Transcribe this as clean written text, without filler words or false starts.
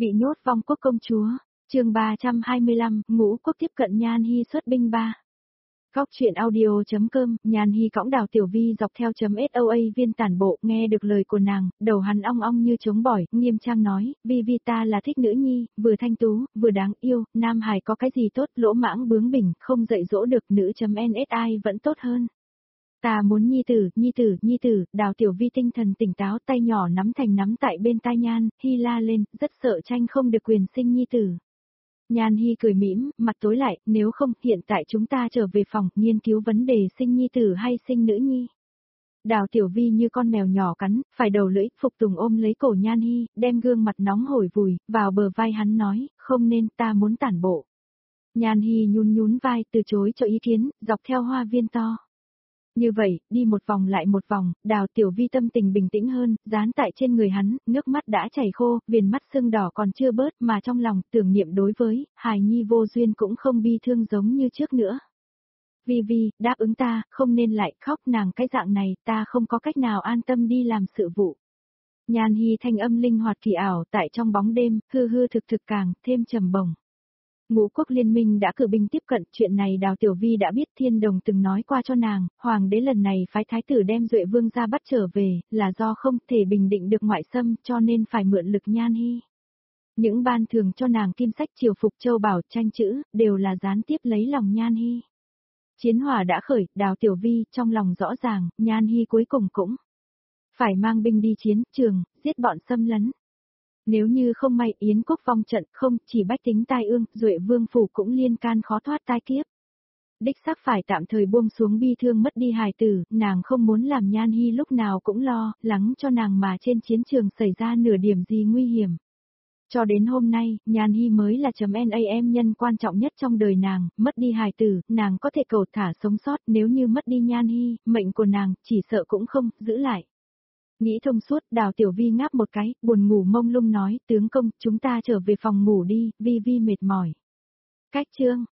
Bị nhốt vong quốc công chúa, chương 325, Ngũ Quốc tiếp cận Nhan Hi xuất binh 3. Góc truyện audio.com, Nhan Hi cõng Đào Tiểu Vi dọc theo .soa viên tản bộ, nghe được lời của nàng, đầu hắn ong ong như trống bỏi, nghiêm trang nói, Vi ta là thích nữ nhi, vừa thanh tú, vừa đáng yêu, nam hài có cái gì tốt, lỗ mãng bướng bỉnh, không dạy dỗ được, nữ.nsi vẫn tốt hơn. Ta muốn nhi tử, Đào Tiểu Vi tinh thần tỉnh táo, tay nhỏ nắm thành nắm tại bên tai Nhan Hi la lên, rất sợ tranh không được quyền sinh nhi tử. Nhan Hi cười mỉm, mặt tối lại, nếu không, hiện tại chúng ta trở về phòng, nghiên cứu vấn đề sinh nhi tử hay sinh nữ nhi. Đào Tiểu Vi như con mèo nhỏ cắn, phải đầu lưỡi, phục tùng ôm lấy cổ Nhan Hi, đem gương mặt nóng hổi vùi, vào bờ vai hắn nói, không nên, ta muốn tản bộ. Nhan Hi nhún vai, từ chối cho ý kiến, dọc theo hoa viên to. Như vậy, đi một vòng lại một vòng, Đào Tiểu Vi tâm tình bình tĩnh hơn, dán tại trên người hắn, nước mắt đã chảy khô, viền mắt sưng đỏ còn chưa bớt mà trong lòng tưởng niệm đối với hài nhi vô duyên cũng không bi thương giống như trước nữa. Vi, đáp ứng ta, không nên lại khóc, nàng cái dạng này, ta không có cách nào an tâm đi làm sự vụ. Nhan Hi thanh âm linh hoạt kỳ ảo tại trong bóng đêm, hư thực càng thêm trầm bổng. Ngũ quốc liên minh đã cử binh tiếp cận, chuyện này Đào Tiểu Vi đã biết, Thiên Đồng từng nói qua cho nàng, hoàng đế lần này phái thái tử đem Duệ Vương ra bắt trở về, là do không thể bình định được ngoại xâm, cho nên phải mượn lực Nhan Hi. Những ban thường cho nàng kim sách triều phục châu bảo tranh chữ, đều là gián tiếp lấy lòng Nhan Hi. Chiến hỏa đã khởi, Đào Tiểu Vi trong lòng rõ ràng, Nhan Hi cuối cùng cũng phải mang binh đi chiến trường, giết bọn xâm lấn. Nếu như không may Yến quốc vong trận, không chỉ bách tính tai ương, Duệ Vương phủ cũng liên can khó thoát tai kiếp. Đích xác phải tạm thời buông xuống bi thương mất đi hài tử, nàng không muốn làm Nhan Hi lúc nào cũng lo lắng cho nàng mà trên chiến trường xảy ra nửa điểm gì nguy hiểm. Cho đến hôm nay, Nhan Hi mới là .nam nhân quan trọng nhất trong đời nàng, mất đi hài tử, nàng có thể cầu thả sống sót, nếu như mất đi Nhan Hi, mệnh của nàng chỉ sợ cũng không giữ lại. Nghĩ thông suốt, Đào Tiểu Vi ngáp một cái, buồn ngủ mông lung nói, tướng công, chúng ta trở về phòng ngủ đi, Vi mệt mỏi. Cách chương